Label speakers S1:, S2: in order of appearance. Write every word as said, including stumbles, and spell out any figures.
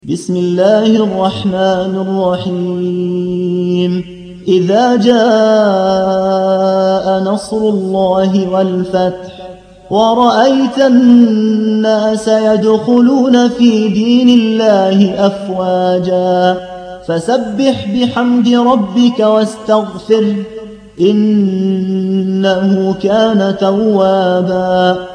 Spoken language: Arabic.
S1: بسم الله الرحمن الرحيم إذا جاء نصر الله والفتح ورأيت الناس يدخلون في دين الله أفواجا فسبح بحمد ربك واستغفره إنه كان توابا.